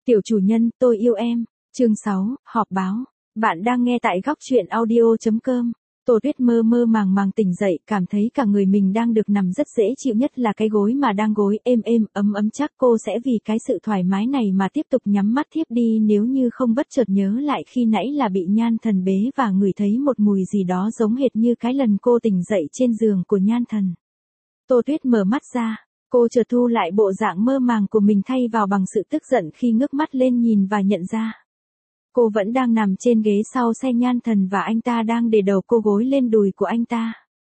Tiểu chủ nhân, tôi yêu em. Chương 6, họp báo. Bạn đang nghe tại góc truyện audio.com. Tô Tuyết mơ mơ màng màng tỉnh dậy, cảm thấy cả người mình đang được nằm rất dễ chịu, nhất là cái gối mà đang gối êm êm, ấm ấm, chắc cô sẽ vì cái sự thoải mái này mà tiếp tục nhắm mắt thiếp đi nếu như không bất chợt nhớ lại khi nãy là bị Nhan Thần bế và ngửi thấy một mùi gì đó giống hệt như cái lần cô tỉnh dậy trên giường của Nhan Thần. Tô Tuyết mở mắt ra, cô chợt thu lại bộ dạng mơ màng của mình thay vào bằng sự tức giận khi ngước mắt lên nhìn và nhận ra. Cô vẫn đang nằm trên ghế sau xe Nhan Thần và anh ta đang để đầu cô gối lên đùi của anh ta.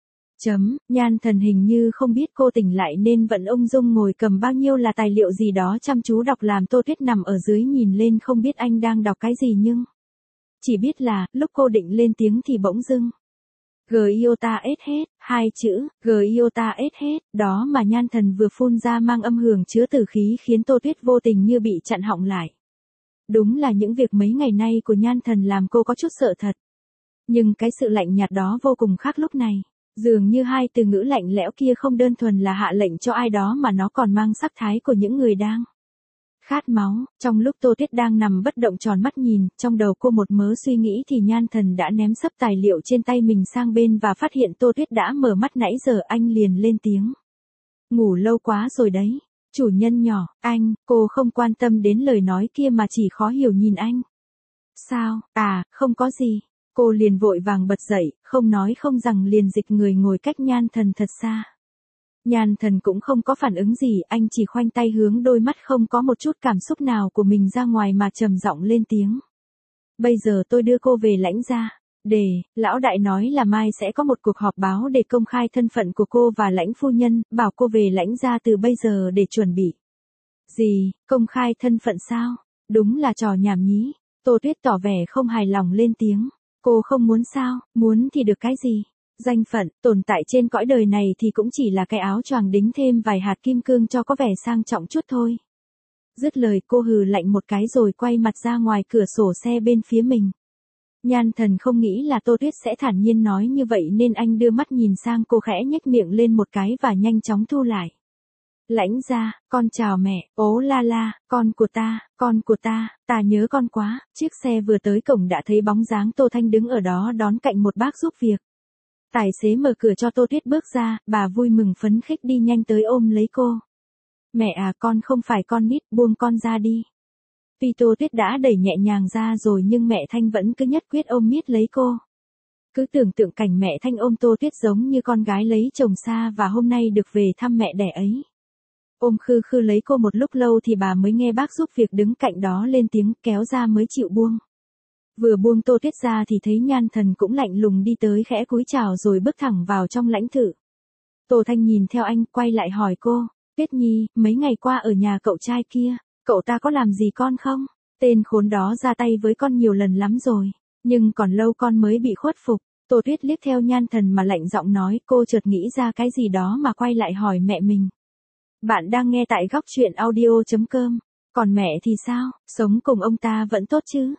Nhan Thần hình như không biết cô tỉnh lại nên vẫn ung dung ngồi cầm bao nhiêu là tài liệu gì đó chăm chú đọc, làm Tô Tuyết nằm ở dưới nhìn lên không biết anh đang đọc cái gì, nhưng chỉ biết là lúc cô định lên tiếng thì bỗng dưng Giota hết, hai chữ Giota hết, đó mà Nhan Thần vừa phun ra mang âm hưởng chứa tử khí khiến Tô Tuyết vô tình như bị chặn họng lại. Đúng là những việc mấy ngày nay của Nhan Thần làm cô có chút sợ thật. Nhưng cái sự lạnh nhạt đó vô cùng khác lúc này. Dường như hai từ ngữ lạnh lẽo kia không đơn thuần là hạ lệnh cho ai đó mà nó còn mang sắc thái của những người đang khát máu. Trong lúc Tô Tuyết đang nằm bất động tròn mắt nhìn, trong đầu cô một mớ suy nghĩ thì Nhan Thần đã ném sấp tài liệu trên tay mình sang bên và phát hiện Tô Tuyết đã mở mắt nãy giờ. Anh liền lên tiếng. Ngủ lâu quá rồi đấy. Chủ nhân nhỏ, anh, cô không quan tâm đến lời nói kia mà chỉ khó hiểu nhìn anh. Sao, không có gì. Cô liền vội vàng bật dậy, không nói không rằng liền dịch người ngồi cách Nhan Thần thật xa. Nhan Thần cũng không có phản ứng gì, anh chỉ khoanh tay hướng đôi mắt không có một chút cảm xúc nào của mình ra ngoài mà trầm giọng lên tiếng. Bây giờ tôi đưa cô về Lãnh gia. Lão đại nói là mai sẽ có một cuộc họp báo để công khai thân phận của cô và Lãnh phu nhân, bảo cô về Lãnh gia từ bây giờ để chuẩn bị. Gì, công khai thân phận sao? Đúng là trò nhảm nhí. Tô Tuyết tỏ vẻ không hài lòng lên tiếng. Cô không muốn sao, muốn thì được cái gì? Danh phận, tồn tại trên cõi đời này thì cũng chỉ là cái áo choàng đính thêm vài hạt kim cương cho có vẻ sang trọng chút thôi. Dứt lời cô hừ lạnh một cái rồi quay mặt ra ngoài cửa sổ xe bên phía mình. Nhan Thần không nghĩ là Tô Tuyết sẽ thản nhiên nói như vậy nên anh đưa mắt nhìn sang cô, khẽ nhếch miệng lên một cái và nhanh chóng thu lại. Lãnh gia, con chào mẹ. Ố la la, con của ta, ta nhớ con quá. Chiếc xe vừa tới cổng đã thấy bóng dáng Tô Thanh đứng ở đó đón cạnh một bác giúp việc. Tài xế mở cửa cho Tô Tuyết bước ra, bà vui mừng phấn khích đi nhanh tới ôm lấy cô. Mẹ à, con không phải con nít, buông con ra đi. Tuy Tô Tuyết đã đẩy nhẹ nhàng ra rồi nhưng mẹ Thanh vẫn cứ nhất quyết ôm miết lấy cô. Cứ tưởng tượng cảnh mẹ Thanh ôm Tô Tuyết giống như con gái lấy chồng xa và hôm nay được về thăm mẹ đẻ ấy. Ôm khư khư lấy cô một lúc lâu thì bà mới nghe bác giúp việc đứng cạnh đó lên tiếng, kéo ra mới chịu buông. Vừa buông Tô Tuyết ra thì thấy Nhan Thần cũng lạnh lùng đi tới, khẽ cúi chào rồi bước thẳng vào trong lãnh thự. Tô Thanh nhìn theo anh, quay lại hỏi cô, Tuyết Nhi, mấy ngày qua ở nhà cậu trai kia, cậu ta có làm gì con không? Tên khốn đó ra tay với con nhiều lần lắm rồi, nhưng còn lâu con mới bị khuất phục. Tô Tuyết liếc theo Nhan Thần mà lạnh giọng nói, cô chợt nghĩ ra cái gì đó mà quay lại hỏi mẹ mình. Bạn đang nghe tại góc truyện audio.com. Còn mẹ thì sao, sống cùng ông ta vẫn tốt chứ?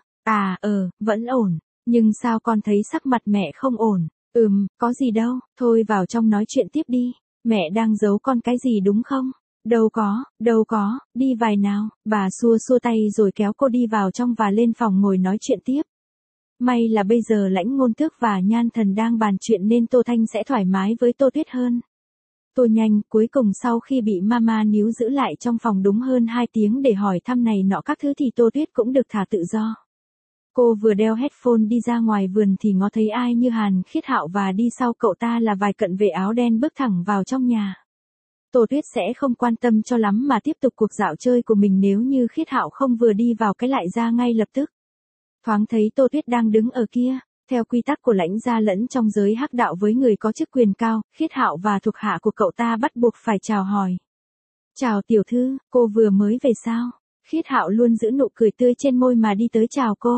Vẫn ổn. Nhưng sao con thấy sắc mặt mẹ không ổn? Có gì đâu, thôi vào trong nói chuyện tiếp đi. Mẹ đang giấu con cái gì đúng không? Đâu có, đi vài nào. Bà xua xua tay rồi kéo cô đi vào trong và lên phòng ngồi nói chuyện tiếp. May là bây giờ Lãnh Ngôn Tước và Nhan Thần đang bàn chuyện nên Tô Thanh sẽ thoải mái với Tô Tuyết hơn. Tô nhanh, cuối cùng sau khi bị mama níu giữ lại trong phòng đúng hơn 2 tiếng để hỏi thăm này nọ các thứ thì Tô Tuyết cũng được thả tự do. Cô vừa đeo headphone đi ra ngoài vườn thì ngó thấy ai như Hàn Khiết Hạo và đi sau cậu ta là vài cận vệ áo đen bước thẳng vào trong nhà. Tô Tuyết sẽ không quan tâm cho lắm mà tiếp tục cuộc dạo chơi của mình nếu như Khiết Hạo không vừa đi vào cái lại ra ngay lập tức. Thoáng thấy Tô Tuyết đang đứng ở kia. Theo quy tắc của Lãnh gia lẫn trong giới hắc đạo với người có chức quyền cao, Khiết Hạo và thuộc hạ của cậu ta bắt buộc phải chào hỏi. Chào tiểu thư, cô vừa mới về sao? Khiết Hạo luôn giữ nụ cười tươi trên môi mà đi tới chào cô.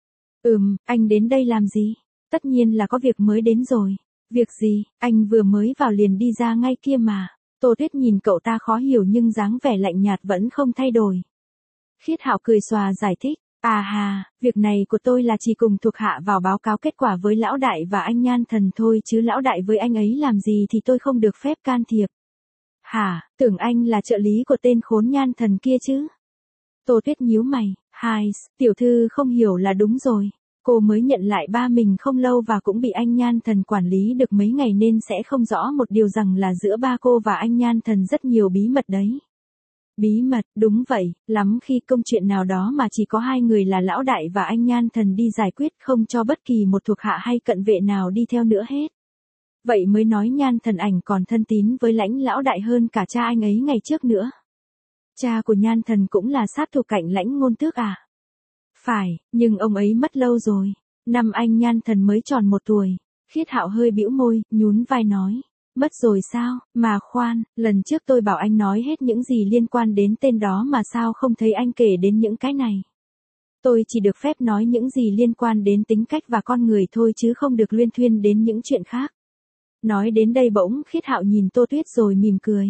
Anh đến đây làm gì? Tất nhiên là có việc mới đến rồi. Việc gì, anh vừa mới vào liền đi ra ngay kia mà. Tô Tuyết nhìn cậu ta khó hiểu nhưng dáng vẻ lạnh nhạt vẫn không thay đổi. Khiết Hạo cười xòa giải thích. Việc này của tôi là chỉ cùng thuộc hạ vào báo cáo kết quả với lão đại và anh Nhan Thần thôi chứ lão đại với anh ấy làm gì thì tôi không được phép can thiệp. Tưởng anh là trợ lý của tên khốn Nhan Thần kia chứ? Tô Tuyết nhíu mày, hai, tiểu thư không hiểu là đúng rồi. Cô mới nhận lại ba mình không lâu và cũng bị anh Nhan Thần quản lý được mấy ngày nên sẽ không rõ một điều rằng là giữa ba cô và anh Nhan Thần rất nhiều bí mật đấy. Bí mật, đúng vậy, lắm khi công chuyện nào đó mà chỉ có hai người là lão đại và anh Nhan Thần đi giải quyết không cho bất kỳ một thuộc hạ hay cận vệ nào đi theo nữa hết. Vậy mới nói Nhan Thần ảnh còn thân tín với Lãnh lão đại hơn cả cha anh ấy ngày trước nữa. Cha của Nhan Thần cũng là sát thủ cạnh Lãnh Ngôn Tước à? Phải, nhưng ông ấy mất lâu rồi. Năm anh Nhan Thần mới tròn 1 tuổi. Khiết Hạo hơi bĩu môi, nhún vai nói. Mất rồi sao, mà khoan, lần trước tôi bảo anh nói hết những gì liên quan đến tên đó mà sao không thấy anh kể đến những cái này. Tôi chỉ được phép nói những gì liên quan đến tính cách và con người thôi chứ không được luyên thuyên đến những chuyện khác. Nói đến đây bỗng Khiết Hạo nhìn Tô Tuyết rồi mỉm cười.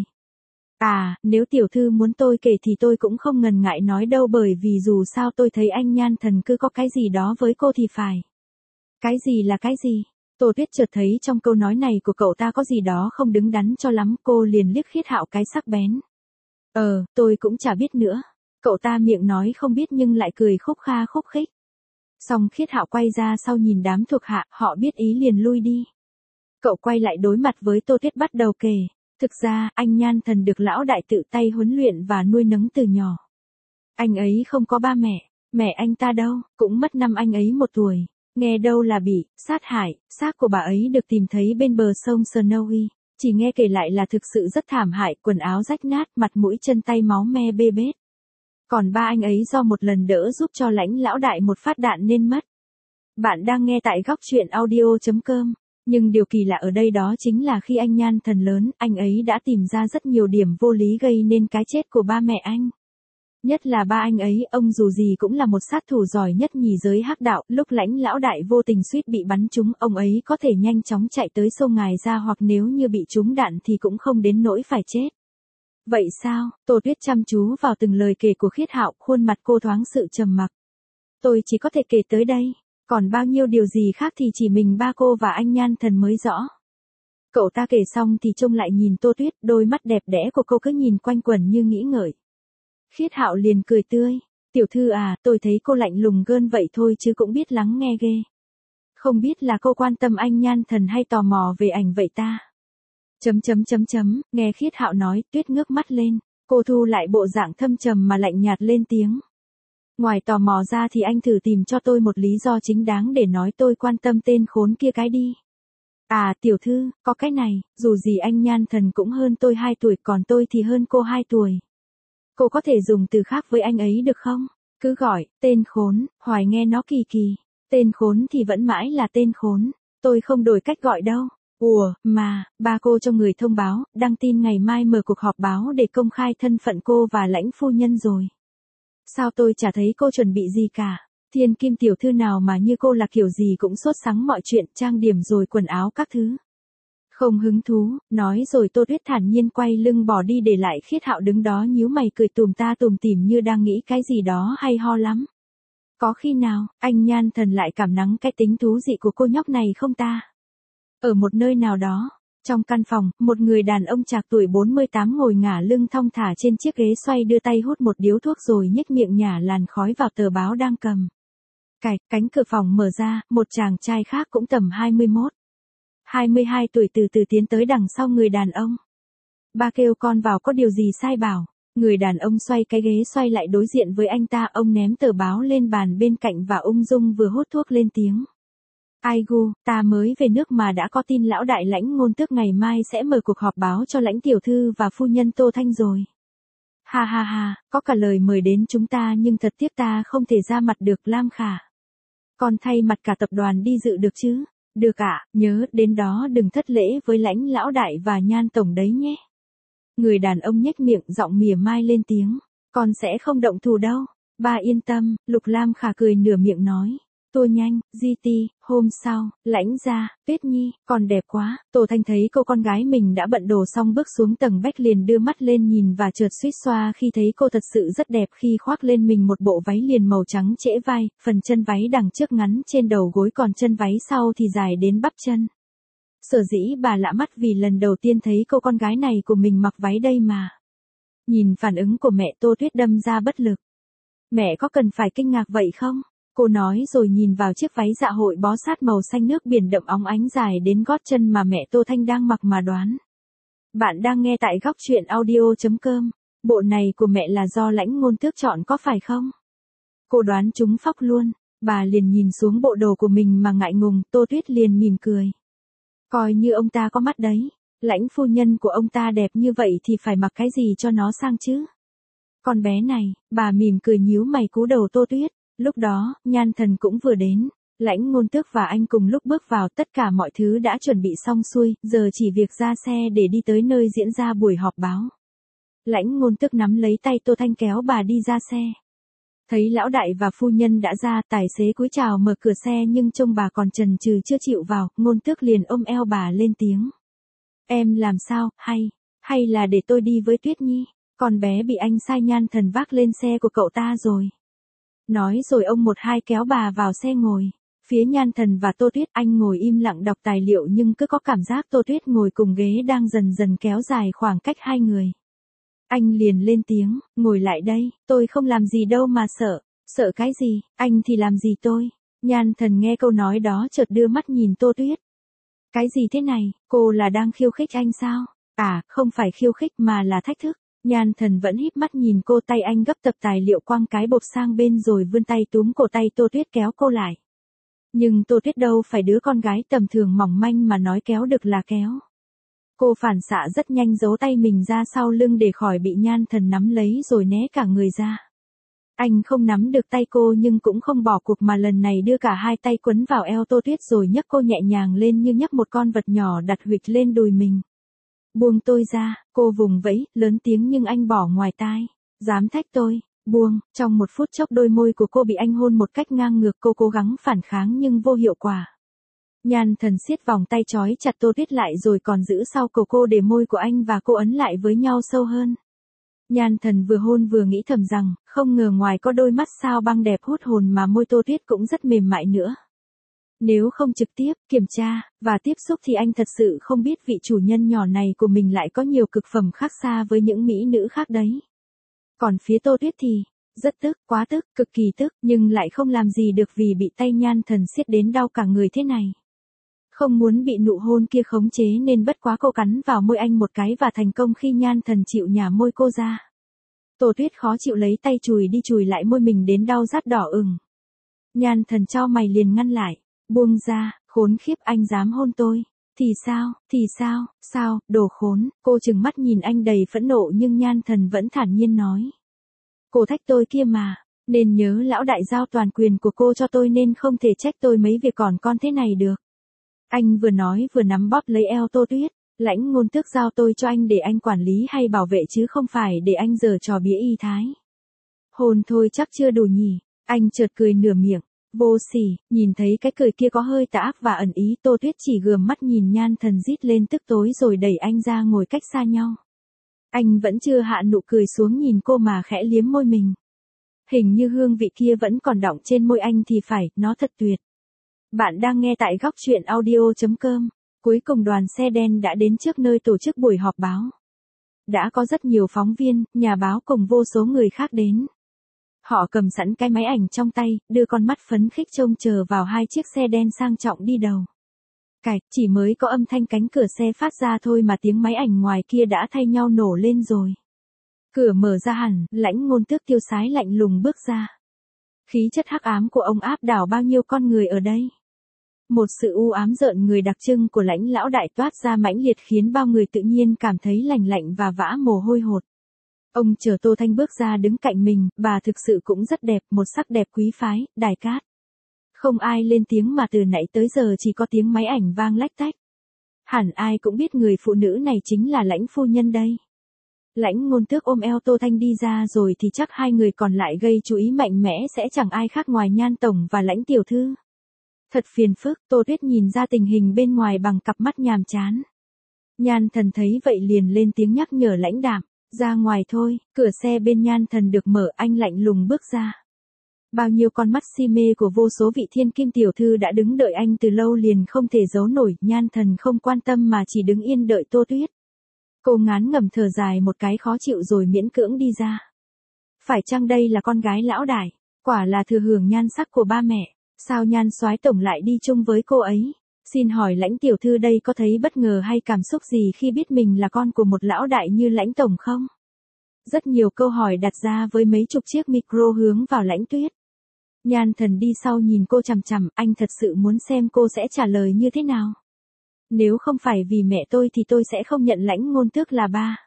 À, nếu tiểu thư muốn tôi kể thì tôi cũng không ngần ngại nói đâu bởi vì dù sao tôi thấy anh Nhan Thần cứ có cái gì đó với cô thì phải. Cái gì là cái gì? Tô Tuyết chợt thấy trong câu nói này của cậu ta có gì đó không đứng đắn cho lắm, cô liền liếc Khiết Hạo cái sắc bén. Tôi cũng chả biết nữa. Cậu ta miệng nói không biết nhưng lại cười khúc kha khúc khích. Xong Khiết Hạo quay ra sau nhìn đám thuộc hạ, họ biết ý liền lui đi. Cậu quay lại đối mặt với Tô Tuyết bắt đầu kể. Thực ra, anh Nhan Thần được lão đại tự tay huấn luyện và nuôi nấng từ nhỏ. Anh ấy không có ba mẹ anh ta đâu, cũng mất năm anh ấy 1 tuổi. Nghe đâu là bị sát hại, xác của bà ấy được tìm thấy bên bờ sông Snowy. Chỉ nghe kể lại là thực sự rất thảm hại, quần áo rách nát, mặt mũi chân tay máu me bê bết. Còn ba anh ấy do một lần đỡ giúp cho Lãnh lão đại một phát đạn nên mất. Bạn đang nghe tại góc truyện audio.com. Nhưng điều kỳ lạ ở đây đó chính là khi anh Nhan Thần lớn, anh ấy đã tìm ra rất nhiều điểm vô lý gây nên cái chết của ba mẹ anh. Nhất là ba anh ấy, ông dù gì cũng là một sát thủ giỏi nhất nhì giới hắc đạo, lúc Lãnh lão đại vô tình suýt bị bắn trúng, ông ấy có thể nhanh chóng chạy tới sông ngài ra hoặc nếu như bị trúng đạn thì cũng không đến nỗi phải chết. Vậy sao? Tô Tuyết chăm chú vào từng lời kể của Khiết Hạo, khuôn mặt cô thoáng sự trầm mặc. Tôi chỉ có thể kể tới đây. Còn bao nhiêu điều gì khác thì chỉ mình ba cô và anh Nhan Thần mới rõ. Cậu ta kể xong thì trông lại nhìn Tô Tuyết, đôi mắt đẹp đẽ của cô cứ nhìn quanh quẩn như nghĩ ngợi. Khiết Hạo liền cười tươi. Tiểu thư à, tôi thấy cô lạnh lùng gơn vậy thôi chứ cũng biết lắng nghe ghê. Không biết là cô quan tâm anh Nhan Thần hay tò mò về ảnh vậy ta? Nghe Khiết Hạo nói, Tuyết ngước mắt lên. Cô thu lại bộ dạng thâm trầm mà lạnh nhạt lên tiếng. Ngoài tò mò ra thì anh thử tìm cho tôi một lý do chính đáng để nói tôi quan tâm tên khốn kia cái đi. À tiểu thư, có cái này, dù gì anh Nhan Thần cũng hơn tôi 2 tuổi còn tôi thì hơn cô 2 tuổi. Cô có thể dùng từ khác với anh ấy được không? Cứ gọi, tên khốn, hoài nghe nó kỳ kỳ. Tên khốn thì vẫn mãi là tên khốn. Tôi không đổi cách gọi đâu. Mà, ba cô cho người thông báo, đăng tin ngày mai mở cuộc họp báo để công khai thân phận cô và Lãnh phu nhân rồi. Sao tôi chả thấy cô chuẩn bị gì cả? Thiên kim tiểu thư nào mà như cô là kiểu gì cũng sốt sắng mọi chuyện, trang điểm rồi quần áo các thứ. Không hứng thú, nói rồi Tô Tuyết thản nhiên quay lưng bỏ đi để lại Khiết Hạo đứng đó nhíu mày cười tùm ta tùm tìm như đang nghĩ cái gì đó hay ho lắm. Có khi nào, anh Nhan Thần lại cảm nắng cái tính thú dị của cô nhóc này không ta? Ở một nơi nào đó, trong căn phòng, một người đàn ông trạc tuổi 48 ngồi ngả lưng thong thả trên chiếc ghế xoay đưa tay hút một điếu thuốc rồi nhếch miệng nhả làn khói vào tờ báo đang cầm. Cánh cửa phòng mở ra, một chàng trai khác cũng tầm 21, 22 tuổi từ từ tiến tới đằng sau người đàn ông. Ba kêu con vào có điều gì sai bảo. Người đàn ông xoay cái ghế xoay lại đối diện với anh ta, ông ném tờ báo lên bàn bên cạnh và ung dung vừa hút thuốc lên tiếng. Ai gu, ta mới về nước mà đã có tin lão đại Lãnh Ngôn Tước ngày mai sẽ mở cuộc họp báo cho Lãnh tiểu thư và phu nhân Tô Thanh rồi. Ha, có cả lời mời đến chúng ta nhưng thật tiếc ta không thể ra mặt được. Lam Khả. Con thay mặt cả tập đoàn đi dự được chứ? Được ạ, nhớ đến đó đừng thất lễ với Lãnh lão đại và Nhan tổng đấy nhé. Người đàn ông nhếch miệng giọng mỉa mai lên tiếng. Con sẽ không động thủ đâu. Ba yên tâm, Lục Lam Khả cười nửa miệng nói. Tua nhanh, GT, hôm sau, Lãnh gia, Tuyết Nhi, còn đẹp quá. Tô Thanh thấy cô con gái mình đã bận đồ xong bước xuống tầng bách liền đưa mắt lên nhìn và chợt suýt xoa khi thấy cô thật sự rất đẹp khi khoác lên mình một bộ váy liền màu trắng trễ vai, phần chân váy đằng trước ngắn trên đầu gối còn chân váy sau thì dài đến bắp chân. Sở dĩ bà lạ mắt vì lần đầu tiên thấy cô con gái này của mình mặc váy đây mà. Nhìn phản ứng của mẹ Tô Tuyết đâm ra bất lực. Mẹ có cần phải kinh ngạc vậy không? Cô nói rồi nhìn vào chiếc váy dạ hội bó sát màu xanh nước biển đậm óng ánh dài đến gót chân mà mẹ Tô Thanh đang mặc mà đoán. Bạn đang nghe tại góc chuyện audio.com. Bộ này của mẹ là do Lãnh Ngôn Tước chọn có phải không? Cô đoán trúng phóc luôn. Bà liền nhìn xuống bộ đồ của mình mà ngại ngùng. Tô Tuyết liền mỉm cười. Coi như ông ta có mắt đấy. Lãnh phu nhân của ông ta đẹp như vậy thì phải mặc cái gì cho nó sang chứ? Con bé này, bà mỉm cười nhíu mày cú đầu Tô Tuyết. Lúc đó, Nhan Thần cũng vừa đến. Lãnh Ngôn Tước và anh cùng lúc bước vào, tất cả mọi thứ đã chuẩn bị xong xuôi, giờ chỉ việc ra xe để đi tới nơi diễn ra buổi họp báo. Lãnh Ngôn Tước nắm lấy tay Tô Thanh kéo bà đi ra xe. Thấy lão đại và phu nhân đã ra, tài xế cúi chào mở cửa xe nhưng trông bà còn chần chừ chưa chịu vào, Ngôn Tước liền ôm eo bà lên tiếng. Em làm sao, hay là để tôi đi với Tuyết Nhi? Con bé bị anh sai Nhan Thần vác lên xe của cậu ta rồi. Nói rồi ông một hai kéo bà vào xe ngồi. Phía Nhan Thần và Tô Tuyết, anh ngồi im lặng đọc tài liệu nhưng cứ có cảm giác Tô Tuyết ngồi cùng ghế đang dần dần kéo dài khoảng cách hai người. Anh liền lên tiếng, ngồi lại đây, tôi không làm gì đâu mà sợ. Sợ cái gì, anh thì làm gì tôi? Nhan Thần nghe câu nói đó chợt đưa mắt nhìn Tô Tuyết. Cái gì thế này, cô là đang khiêu khích anh sao? À, không phải khiêu khích mà là thách thức. Nhan Thần vẫn híp mắt nhìn cô, tay anh gấp tập tài liệu quăng cái bộp sang bên rồi vươn tay túm cổ tay Tô Tuyết kéo cô lại. Nhưng Tô Tuyết đâu phải đứa con gái tầm thường mỏng manh mà nói kéo được là kéo. Cô phản xạ rất nhanh giấu tay mình ra sau lưng để khỏi bị Nhan Thần nắm lấy rồi né cả người ra. Anh không nắm được tay cô nhưng cũng không bỏ cuộc mà lần này đưa cả hai tay quấn vào eo Tô Tuyết rồi nhấc cô nhẹ nhàng lên như nhấc một con vật nhỏ đặt huỵch lên đùi mình. Buông tôi ra, cô vùng vẫy, lớn tiếng nhưng anh bỏ ngoài tai. Dám thách tôi, buông, trong một phút chốc đôi môi của cô bị anh hôn một cách ngang ngược, cô cố gắng phản kháng nhưng vô hiệu quả. Nhan Thần siết vòng tay trói chặt Tô Tuyết lại rồi còn giữ sau cổ cô để môi của anh và cô ấn lại với nhau sâu hơn. Nhan Thần vừa hôn vừa nghĩ thầm rằng, không ngờ ngoài có đôi mắt sao băng đẹp hút hồn mà môi Tô Tuyết cũng rất mềm mại nữa. Nếu không trực tiếp, kiểm tra, và tiếp xúc thì anh thật sự không biết vị chủ nhân nhỏ này của mình lại có nhiều cực phẩm khác xa với những mỹ nữ khác đấy. Còn phía Tô Tuyết thì, rất tức, quá tức, cực kỳ tức, nhưng lại không làm gì được vì bị tay Nhan Thần siết đến đau cả người thế này. Không muốn bị nụ hôn kia khống chế nên bất quá cô cắn vào môi anh một cái và thành công khi Nhan Thần chịu nhả môi cô ra. Tô Tuyết khó chịu lấy tay chùi đi chùi lại môi mình đến đau rát đỏ ửng. Nhan Thần chau mày liền ngăn lại. Buông ra, khốn khiếp, anh dám hôn tôi. Thì sao, đồ khốn. Cô trừng mắt nhìn anh đầy phẫn nộ nhưng Nhan Thần vẫn thản nhiên nói. Cô thách tôi kia mà, nên nhớ lão đại giao toàn quyền của cô cho tôi nên không thể trách tôi mấy việc còn con thế này được. Anh vừa nói vừa nắm bóp lấy eo Tô Tuyết. Lãnh Ngôn Tước giao tôi cho anh để anh quản lý hay bảo vệ chứ không phải để anh giở trò bía y thái. Hôn thôi chắc chưa đủ nhỉ. Anh chợt cười nửa miệng. Vô sỉ, nhìn thấy cái cười kia có hơi tà ác và ẩn ý, Tô Tuyết chỉ gườm mắt nhìn Nhan Thần rít lên tức tối rồi đẩy anh ra ngồi cách xa nhau. Anh vẫn chưa hạ nụ cười xuống nhìn cô mà khẽ liếm môi mình. Hình như hương vị kia vẫn còn đọng trên môi anh thì phải, nó thật tuyệt. Bạn đang nghe tại góc chuyện audio.com. Cuối cùng đoàn xe đen đã đến trước nơi tổ chức buổi họp báo. Đã có rất nhiều phóng viên, nhà báo cùng vô số người khác đến. Họ cầm sẵn cái máy ảnh trong tay, đưa con mắt phấn khích trông chờ vào hai chiếc xe đen sang trọng đi đầu. Chỉ mới có âm thanh cánh cửa xe phát ra thôi mà tiếng máy ảnh ngoài kia đã thay nhau nổ lên rồi. Cửa mở ra hẳn, Lãnh Ngôn Tước tiêu sái lạnh lùng bước ra. Khí chất hắc ám của ông áp đảo bao nhiêu con người ở đây. Một sự u ám rợn người đặc trưng của Lãnh lão đại toát ra mãnh liệt khiến bao người tự nhiên cảm thấy lạnh lạnh và vã mồ hôi hột. Ông chờ Tô Thanh bước ra đứng cạnh mình, bà thực sự cũng rất đẹp, một sắc đẹp quý phái, đài cát. Không ai lên tiếng mà từ nãy tới giờ chỉ có tiếng máy ảnh vang lách tách. Hẳn ai cũng biết người phụ nữ này chính là Lãnh phu nhân đây. Lãnh Ngôn Tước ôm eo Tô Thanh đi ra rồi thì chắc hai người còn lại gây chú ý mạnh mẽ sẽ chẳng ai khác ngoài Nhan tổng và Lãnh tiểu thư. Thật phiền phức, Tô Tuyết nhìn ra tình hình bên ngoài bằng cặp mắt nhàm chán. Nhan Thần thấy vậy liền lên tiếng nhắc nhở lãnh đạm. Ra ngoài thôi, cửa xe bên Nhan Thần được mở, anh lạnh lùng bước ra. Bao nhiêu con mắt si mê của vô số vị thiên kim tiểu thư đã đứng đợi anh từ lâu liền không thể giấu nổi, Nhan Thần không quan tâm mà chỉ đứng yên đợi Tô Tuyết. Cô ngán ngẩm thở dài một cái khó chịu rồi miễn cưỡng đi ra. Phải chăng đây là con gái lão đại? Quả là thừa hưởng nhan sắc của ba mẹ. Sao Nhan soái tổng lại đi chung với cô ấy? Xin hỏi Lãnh tiểu thư đây có thấy bất ngờ hay cảm xúc gì khi biết mình là con của một lão đại như Lãnh tổng không? Rất nhiều câu hỏi đặt ra với mấy chục chiếc micro hướng vào Lãnh Tuyết. Nhan Thần đi sau nhìn cô chằm chằm, anh thật sự muốn xem cô sẽ trả lời như thế nào. Nếu không phải vì mẹ tôi thì tôi sẽ không nhận Lãnh Ngôn Tước là ba.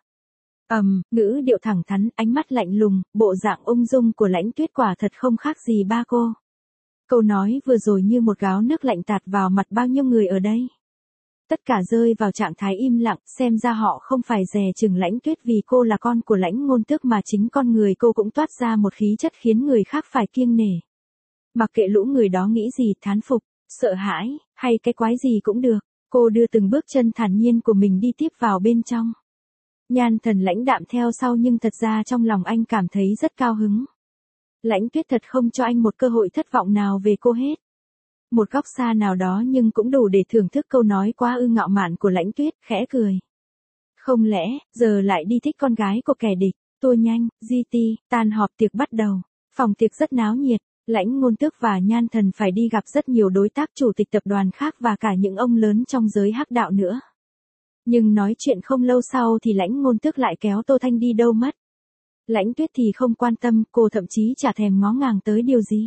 Ngữ điệu thẳng thắn, ánh mắt lạnh lùng, bộ dạng ung dung của Lãnh Tuyết quả thật không khác gì ba cô. Câu nói vừa rồi như một gáo nước lạnh tạt vào mặt bao nhiêu người ở đây. Tất cả rơi vào trạng thái im lặng, xem ra họ không phải dè chừng Lãnh Tuyết vì cô là con của Lãnh Ngôn Tước mà chính con người cô cũng toát ra một khí chất khiến người khác phải kiêng nể. Mặc kệ lũ người đó nghĩ gì, thán phục, sợ hãi, hay cái quái gì cũng được, cô đưa từng bước chân thản nhiên của mình đi tiếp vào bên trong. Nhan Thần lãnh đạm theo sau nhưng thật ra trong lòng anh cảm thấy rất cao hứng. Lãnh Tuyết thật không cho anh một cơ hội thất vọng nào về cô hết. Một góc xa nào đó nhưng cũng đủ để thưởng thức câu nói quá ngạo mạn của Lãnh Tuyết, khẽ cười. Không lẽ, giờ lại đi thích con gái của kẻ địch, tua nhanh, GT, tan họp tiệc bắt đầu. Phòng tiệc rất náo nhiệt, Lãnh Ngôn Tước và Nhan Thần phải đi gặp rất nhiều đối tác chủ tịch tập đoàn khác và cả những ông lớn trong giới hắc đạo nữa. Nhưng nói chuyện không lâu sau thì Lãnh Ngôn Tước lại kéo Tô Thanh đi đâu mất. Lãnh Tuyết thì không quan tâm, cô thậm chí chả thèm ngó ngàng tới điều gì.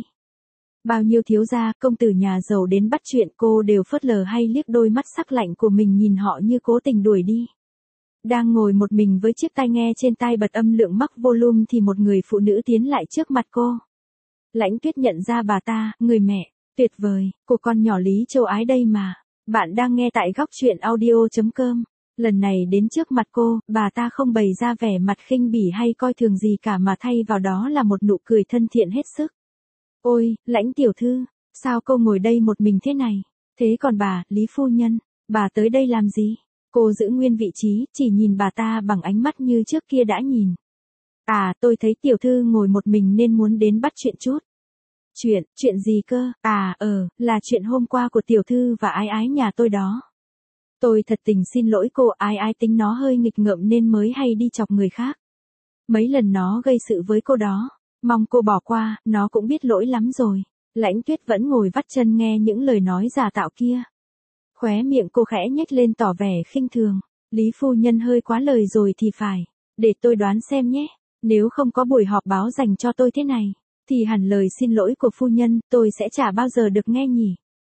Bao nhiêu thiếu gia, công tử nhà giàu đến bắt chuyện cô đều phớt lờ hay liếc đôi mắt sắc lạnh của mình nhìn họ như cố tình đuổi đi. Đang ngồi một mình với chiếc tai nghe trên tai bật âm lượng mắc volume thì một người phụ nữ tiến lại trước mặt cô. Lãnh Tuyết nhận ra bà ta, người mẹ, tuyệt vời, cô con nhỏ Lý Châu Ái đây mà. Bạn đang nghe tại góc truyện audio.com. Lần này đến trước mặt cô, bà ta không bày ra vẻ mặt khinh bỉ hay coi thường gì cả mà thay vào đó là một nụ cười thân thiện hết sức. Ôi, Lãnh tiểu thư, sao cô ngồi đây một mình thế này? Thế còn bà, Lý phu nhân, bà tới đây làm gì? Cô giữ nguyên vị trí, chỉ nhìn bà ta bằng ánh mắt như trước kia đã nhìn. À, tôi thấy tiểu thư ngồi một mình nên muốn đến bắt chuyện chút. Chuyện gì cơ? Là chuyện hôm qua của tiểu thư và Ái Ái nhà tôi đó. Tôi thật tình xin lỗi cô, Ái Ái tính nó hơi nghịch ngợm nên mới hay đi chọc người khác. Mấy lần nó gây sự với cô đó, mong cô bỏ qua, nó cũng biết lỗi lắm rồi. Lãnh Tuyết vẫn ngồi vắt chân nghe những lời nói giả tạo kia. Khóe miệng cô khẽ nhếch lên tỏ vẻ khinh thường. Lý phu nhân hơi quá lời rồi thì phải. Để tôi đoán xem nhé, nếu không có buổi họp báo dành cho tôi thế này, thì hẳn lời xin lỗi của phu nhân tôi sẽ chả bao giờ được nghe nhỉ.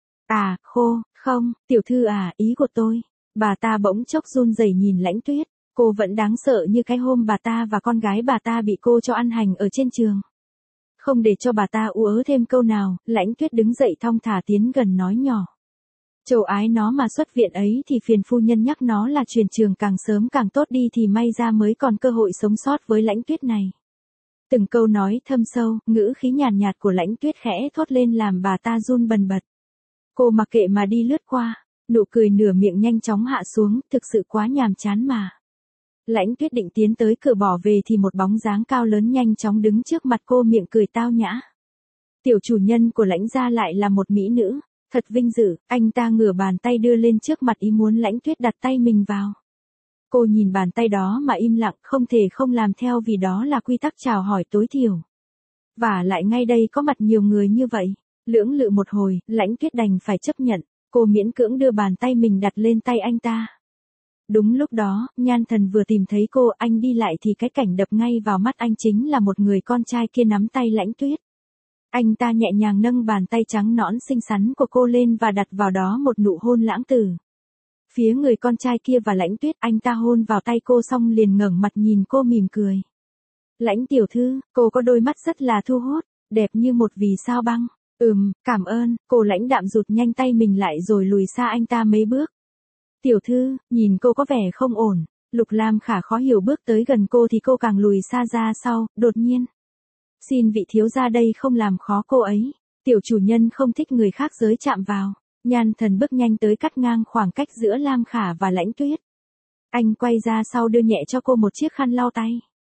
Không, tiểu thư ý của tôi. Bà ta bỗng chốc run rẩy nhìn Lãnh Tuyết, cô vẫn đáng sợ như cái hôm bà ta và con gái bà ta bị cô cho ăn hành ở trên trường. Không để cho bà ta ú ớ thêm câu nào, Lãnh Tuyết đứng dậy thong thả tiến gần nói nhỏ. Châu Ái nó mà xuất viện ấy thì phiền phu nhân nhắc nó là chuyển trường càng sớm càng tốt đi thì may ra mới còn cơ hội sống sót với Lãnh Tuyết này. Từng câu nói thâm sâu, ngữ khí nhàn nhạt của Lãnh Tuyết khẽ thốt lên làm bà ta run bần bật. Cô mặc kệ mà đi lướt qua, nụ cười nửa miệng nhanh chóng hạ xuống, thực sự quá nhàm chán mà. Lãnh Tuyết định tiến tới cửa bỏ về thì một bóng dáng cao lớn nhanh chóng đứng trước mặt cô miệng cười tao nhã. Tiểu chủ nhân của Lãnh gia lại là một mỹ nữ, thật vinh dự, anh ta ngửa bàn tay đưa lên trước mặt ý muốn Lãnh Tuyết đặt tay mình vào. Cô nhìn bàn tay đó mà im lặng, không thể không làm theo vì đó là quy tắc chào hỏi tối thiểu. Và lại ngay đây có mặt nhiều người như vậy. Lưỡng lự một hồi, Lãnh Tuyết đành phải chấp nhận, cô miễn cưỡng đưa bàn tay mình đặt lên tay anh ta. Đúng lúc đó, Nhan Thần vừa tìm thấy cô, anh đi lại thì cái cảnh đập ngay vào mắt anh chính là một người con trai kia nắm tay Lãnh Tuyết. Anh ta nhẹ nhàng nâng bàn tay trắng nõn xinh xắn của cô lên và đặt vào đó một nụ hôn lãng tử. Phía người con trai kia và Lãnh Tuyết, anh ta hôn vào tay cô xong liền ngẩng mặt nhìn cô mỉm cười. Lãnh tiểu thư, cô có đôi mắt rất là thu hút, đẹp như một vì sao băng. Cảm ơn, cô Lãnh đạm rụt nhanh tay mình lại rồi lùi xa anh ta mấy bước. Tiểu thư, nhìn cô có vẻ không ổn. Lục Lam Khả khó hiểu bước tới gần cô thì cô càng lùi xa ra sau, đột nhiên. Xin vị thiếu gia đây không làm khó cô ấy. Tiểu chủ nhân không thích người khác giới chạm vào. Nhan Thần bước nhanh tới cắt ngang khoảng cách giữa Lam Khả và Lãnh Tuyết. Anh quay ra sau đưa nhẹ cho cô một chiếc khăn lau tay.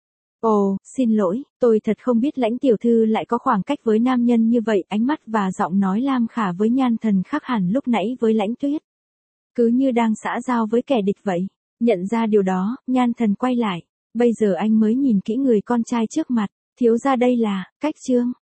Ồ, xin lỗi, tôi thật không biết Lãnh tiểu thư lại có khoảng cách với nam nhân như vậy. Ánh mắt và giọng nói Lam Khả với Nhan Thần khác hẳn lúc nãy với Lãnh Tuyết. Cứ như đang xã giao với kẻ địch vậy. Nhận ra điều đó, Nhan Thần quay lại. Bây giờ anh mới nhìn kỹ người con trai trước mặt. Thiếu gia đây là, cách chương.